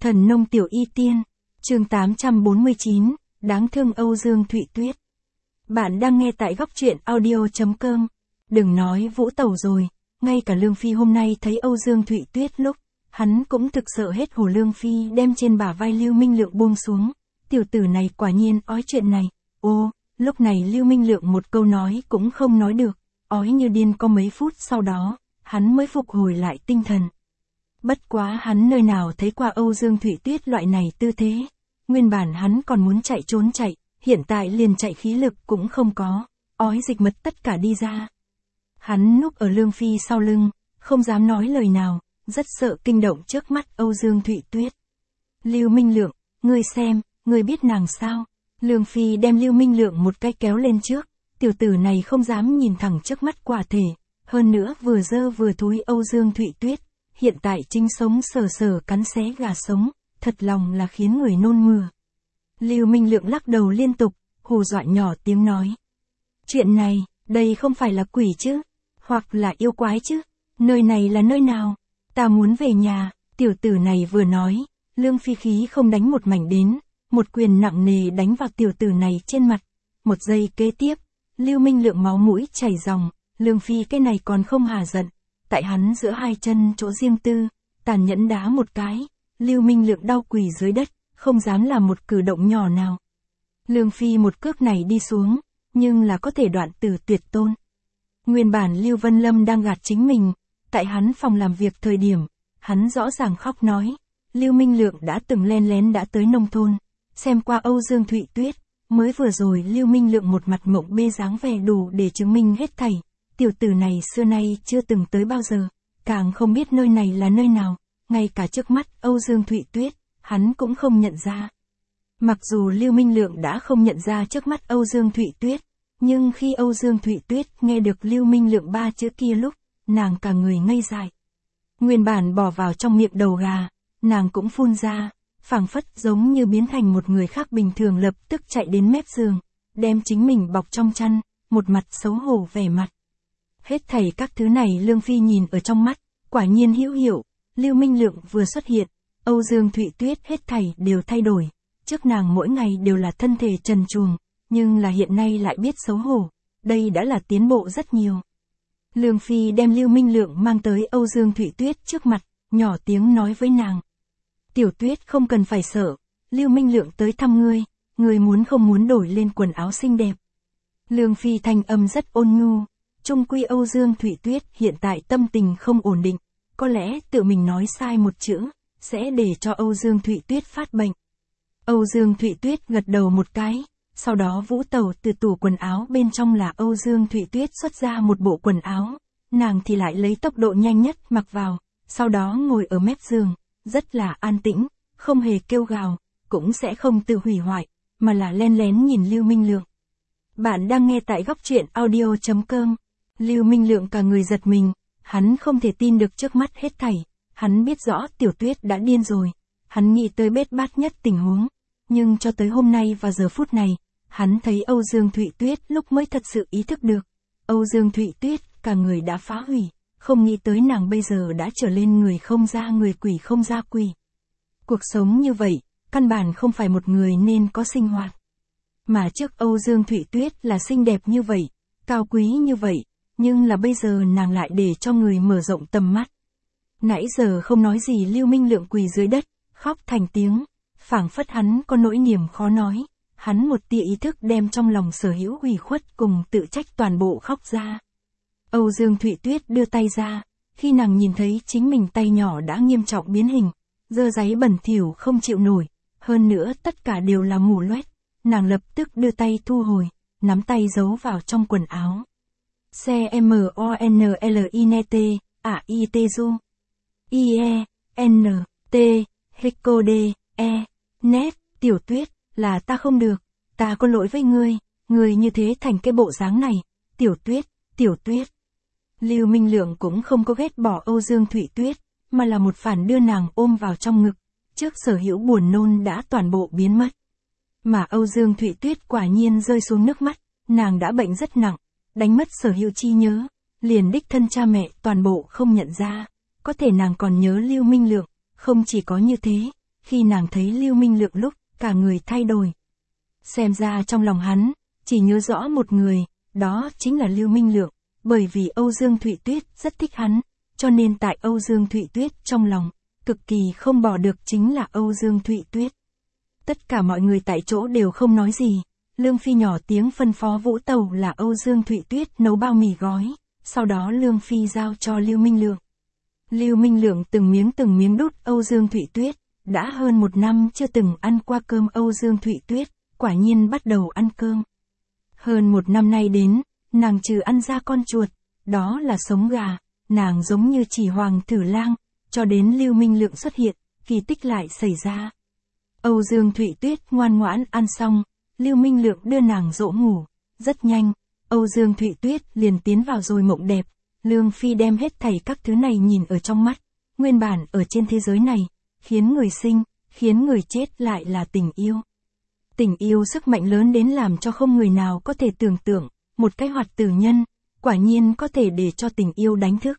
Thần nông tiểu y tiên, chương 849, đáng thương Âu Dương Thụy Tuyết. Bạn đang nghe tại góc truyện audio.com. Đừng nói Vũ Tẩu rồi, ngay cả Lương Phi hôm nay thấy Âu Dương Thụy Tuyết lúc, hắn cũng thực sợ hết hồn. Lương Phi đem trên bả vai Lưu Minh Lượng buông xuống, tiểu tử này quả nhiên ói chuyện này. Ô, lúc này Lưu Minh Lượng một câu nói cũng không nói được, ói như điên. Có mấy phút sau đó, hắn mới phục hồi lại tinh thần. Bất quá hắn nơi nào thấy qua Âu Dương Thụy Tuyết loại này tư thế. Nguyên bản hắn còn muốn chạy trốn chạy, hiện tại liền chạy khí lực cũng không có, ói dịch mật tất cả đi ra. Hắn núp ở Lương Phi sau lưng, không dám nói lời nào, rất sợ kinh động trước mắt Âu Dương Thụy Tuyết. Lưu Minh Lượng, ngươi xem, ngươi biết nàng sao? Lương Phi đem Lưu Minh Lượng một cái kéo lên trước, tiểu tử này không dám nhìn thẳng trước mắt quả thể, hơn nữa vừa dơ vừa thúi Âu Dương Thụy Tuyết. Hiện tại chính sống sờ sờ cắn xé gà sống, thật lòng là khiến người nôn mửa. Lưu Minh Lượng lắc đầu liên tục, hù dọa nhỏ tiếng nói. Chuyện này, đây không phải là quỷ chứ, hoặc là yêu quái chứ, nơi này là nơi nào, ta muốn về nhà. Tiểu tử này vừa nói, Lương Phi khí không đánh một mảnh đến, một quyền nặng nề đánh vào tiểu tử này trên mặt. Một giây kế tiếp, Lưu Minh Lượng máu mũi chảy ròng, Lương Phi cái này còn không hả giận. Tại hắn giữa hai chân chỗ riêng tư, tàn nhẫn đá một cái, Lưu Minh Lượng đau quỳ dưới đất, không dám làm một cử động nhỏ nào. Lương Phi một cước này đi xuống, nhưng là có thể đoạn tử tuyệt tôn. Nguyên bản Lưu Vân Lâm đang gạt chính mình, tại hắn phòng làm việc thời điểm, hắn rõ ràng khóc nói, Lưu Minh Lượng đã từng len lén đã tới nông thôn, xem qua Âu Dương Thụy Tuyết, mới vừa rồi Lưu Minh Lượng một mặt mộng bê dáng vẻ đủ để chứng minh hết thảy. Tiểu tử này xưa nay chưa từng tới bao giờ, càng không biết nơi này là nơi nào, ngay cả trước mắt Âu Dương Thụy Tuyết, hắn cũng không nhận ra. Mặc dù Lưu Minh Lượng đã không nhận ra trước mắt Âu Dương Thụy Tuyết, nhưng khi Âu Dương Thụy Tuyết nghe được Lưu Minh Lượng ba chữ kia lúc, nàng cả người ngây dại. Nguyên bản bỏ vào trong miệng đầu gà, nàng cũng phun ra, phảng phất giống như biến thành một người khác bình thường, lập tức chạy đến mép giường, đem chính mình bọc trong chăn, một mặt xấu hổ vẻ mặt. Hết thảy các thứ này Lương Phi nhìn ở trong mắt, quả nhiên hữu hiệu. Lưu Minh Lượng vừa xuất hiện, Âu Dương Thụy Tuyết hết thảy đều thay đổi. Trước nàng mỗi ngày đều là thân thể trần truồng, nhưng là hiện nay lại biết xấu hổ. Đây đã là tiến bộ rất nhiều. Lương Phi đem Lưu Minh Lượng mang tới Âu Dương Thụy Tuyết trước mặt, nhỏ tiếng nói với nàng. Tiểu Tuyết không cần phải sợ, Lưu Minh Lượng tới thăm ngươi, ngươi muốn không muốn đổi lên quần áo xinh đẹp. Lương Phi thanh âm rất ôn nhu. Chung quy Âu Dương Thụy Tuyết hiện tại tâm tình không ổn định, có lẽ tự mình nói sai một chữ, sẽ để cho Âu Dương Thụy Tuyết phát bệnh. Âu Dương Thụy Tuyết gật đầu một cái, sau đó Vũ Tẩu từ tủ quần áo bên trong là Âu Dương Thụy Tuyết xuất ra một bộ quần áo, nàng thì lại lấy tốc độ nhanh nhất mặc vào, sau đó ngồi ở mép giường, rất là an tĩnh, không hề kêu gào, cũng sẽ không tự hủy hoại, mà là len lén nhìn Lưu Minh Lượng. Bạn đang nghe tại góc truyện audio.com. Lưu Minh Lượng cả người giật mình, hắn không thể tin được trước mắt hết thảy, hắn biết rõ Tiểu Tuyết đã điên rồi, hắn nghĩ tới bết bát nhất tình huống, nhưng cho tới hôm nay và giờ phút này, hắn thấy Âu Dương Thụy Tuyết lúc mới thật sự ý thức được, Âu Dương Thụy Tuyết cả người đã phá hủy, không nghĩ tới nàng bây giờ đã trở lên người không ra người quỷ không ra quỷ. Cuộc sống như vậy, căn bản không phải một người nên có sinh hoạt. Mà trước Âu Dương Thụy Tuyết là xinh đẹp như vậy, cao quý như vậy. Nhưng là bây giờ nàng lại để cho người mở rộng tầm mắt. Nãy giờ không nói gì Lưu Minh Lượng quỳ dưới đất, khóc thành tiếng, phảng phất hắn có nỗi niềm khó nói, hắn một tia ý thức đem trong lòng sở hữu ủy khuất cùng tự trách toàn bộ khóc ra. Âu Dương Thụy Tuyết đưa tay ra, khi nàng nhìn thấy chính mình tay nhỏ đã nghiêm trọng biến hình, dơ giấy bẩn thỉu không chịu nổi, hơn nữa tất cả đều là mù loét, nàng lập tức đưa tay thu hồi, nắm tay giấu vào trong quần áo. C-M-O-N-L-I-N-T, A-I-T-U, I-E-N-T, H-C-O-D, E, Nét, Tiểu Tuyết, là ta không được, ta có lỗi với ngươi, ngươi như thế thành cái bộ dáng này, Tiểu Tuyết, Tiểu Tuyết. Lưu Minh Lượng cũng không có ghét bỏ Âu Dương Thụy Tuyết, mà là một phản đưa nàng ôm vào trong ngực, trước sở hữu buồn nôn đã toàn bộ biến mất. Mà Âu Dương Thụy Tuyết quả nhiên rơi xuống nước mắt, nàng đã bệnh rất nặng. Đánh mất sở hữu chi nhớ, liền đích thân cha mẹ toàn bộ không nhận ra, có thể nàng còn nhớ Lưu Minh Lượng, không chỉ có như thế, khi nàng thấy Lưu Minh Lượng lúc, cả người thay đổi. Xem ra trong lòng hắn, chỉ nhớ rõ một người, đó chính là Lưu Minh Lượng, bởi vì Âu Dương Thụy Tuyết rất thích hắn, cho nên tại Âu Dương Thụy Tuyết trong lòng, cực kỳ không bỏ được chính là Âu Dương Thụy Tuyết. Tất cả mọi người tại chỗ đều không nói gì, Lương Phi nhỏ tiếng phân phó Vũ Tẩu là Âu Dương Thụy Tuyết nấu bao mì gói, sau đó Lương Phi giao cho Lưu Minh Lượng. Lưu Minh Lượng từng miếng đút Âu Dương Thụy Tuyết, đã hơn 1 năm chưa từng ăn qua cơm Âu Dương Thụy Tuyết, quả nhiên bắt đầu ăn cơm. Hơn 1 năm nay đến, nàng trừ ăn ra con chuột, đó là sống gà, nàng giống như chỉ hoàng tử lang, cho đến Lưu Minh Lượng xuất hiện, kỳ tích lại xảy ra. Âu Dương Thụy Tuyết ngoan ngoãn ăn xong, Lưu Minh Lượng đưa nàng dỗ ngủ, rất nhanh, Âu Dương Thụy Tuyết liền tiến vào rồi mộng đẹp. Lương Phi đem hết thảy các thứ này nhìn ở trong mắt, nguyên bản ở trên thế giới này, khiến người sinh, khiến người chết lại là tình yêu. Tình yêu sức mạnh lớn đến làm cho không người nào có thể tưởng tượng, một cái hoạt tử nhân, quả nhiên có thể để cho tình yêu đánh thức.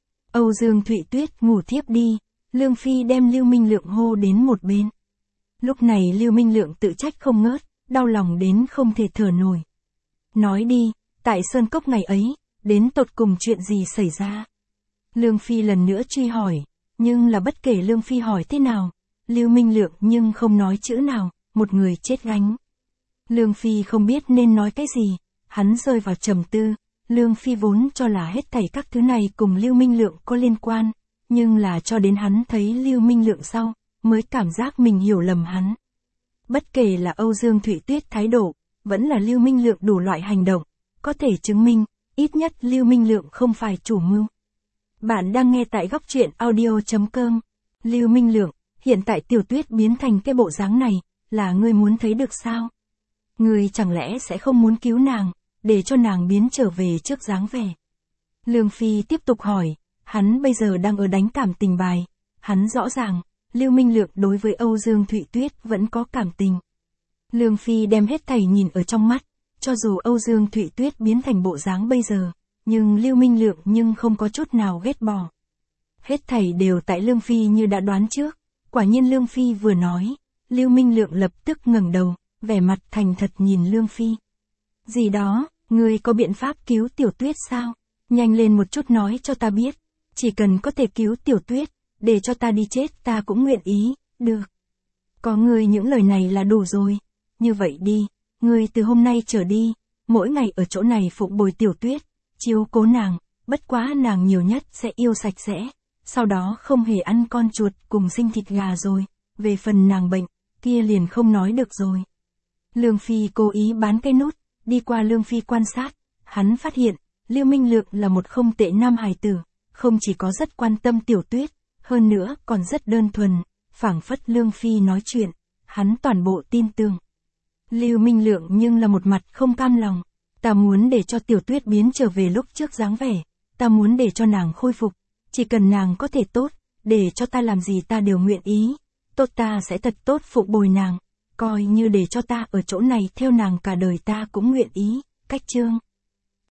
Âu Dương Thụy Tuyết ngủ thiếp đi, Lương Phi đem Lưu Minh Lượng hô đến một bên. Lúc này Lưu Minh Lượng tự trách không ngớt, đau lòng đến không thể thở nổi. Nói đi, tại Sơn Cốc ngày ấy, đến tột cùng chuyện gì xảy ra? Lương Phi lần nữa truy hỏi, nhưng là bất kể Lương Phi hỏi thế nào, Lưu Minh Lượng nhưng không nói chữ nào, một người chết gánh. Lương Phi không biết nên nói cái gì, hắn rơi vào trầm tư, Lương Phi vốn cho là hết thảy các thứ này cùng Lưu Minh Lượng có liên quan, nhưng là cho đến hắn thấy Lưu Minh Lượng sau, mới cảm giác mình hiểu lầm hắn. Bất kể là Âu Dương Thụy Tuyết thái độ, vẫn là Lưu Minh Lượng đủ loại hành động, có thể chứng minh, ít nhất Lưu Minh Lượng không phải chủ mưu. Bạn đang nghe tại góc truyện audio.com. Lưu Minh Lượng, hiện tại Tiểu Tuyết biến thành cái bộ dáng này, là ngươi muốn thấy được sao? Ngươi chẳng lẽ sẽ không muốn cứu nàng, để cho nàng biến trở về trước dáng vẻ? Lương Phi tiếp tục hỏi, hắn bây giờ đang ở đánh cảm tình bài, hắn rõ ràng, Lưu Minh Lượng đối với Âu Dương Thụy Tuyết vẫn có cảm tình. Lương Phi đem hết thảy nhìn ở trong mắt, cho dù Âu Dương Thụy Tuyết biến thành bộ dáng bây giờ, nhưng Lưu Minh Lượng nhưng không có chút nào ghét bỏ. Hết thảy đều tại Lương Phi như đã đoán trước, quả nhiên Lương Phi vừa nói, Lưu Minh Lượng lập tức ngẩng đầu, vẻ mặt thành thật nhìn Lương Phi. Gì đó, ngươi có biện pháp cứu Tiểu Tuyết sao? Nhanh lên một chút nói cho ta biết, chỉ cần có thể cứu Tiểu Tuyết, để cho ta đi chết ta cũng nguyện ý, được. Có ngươi những lời này là đủ rồi, như vậy đi, ngươi từ hôm nay trở đi, mỗi ngày ở chỗ này phụng bồi Tiểu Tuyết, chiếu cố nàng, bất quá nàng nhiều nhất sẽ yêu sạch sẽ, sau đó không hề ăn con chuột cùng sinh thịt gà rồi, về phần nàng bệnh, kia liền không nói được rồi. Lương Phi cố ý bán cái nút, đi qua Lương Phi quan sát, hắn phát hiện, Lưu Minh Lượng là một không tệ nam hài tử, không chỉ có rất quan tâm Tiểu Tuyết, hơn nữa còn rất đơn thuần, phảng phất Lương Phi nói chuyện, hắn toàn bộ tin tưởng. Lưu Minh Lượng nhưng là một mặt không cam lòng, ta muốn để cho Tiểu Tuyết biến trở về lúc trước dáng vẻ, ta muốn để cho nàng khôi phục, chỉ cần nàng có thể tốt, để cho ta làm gì ta đều nguyện ý, tốt ta sẽ thật tốt phụng bồi nàng, coi như để cho ta ở chỗ này theo nàng cả đời ta cũng nguyện ý, cách chương.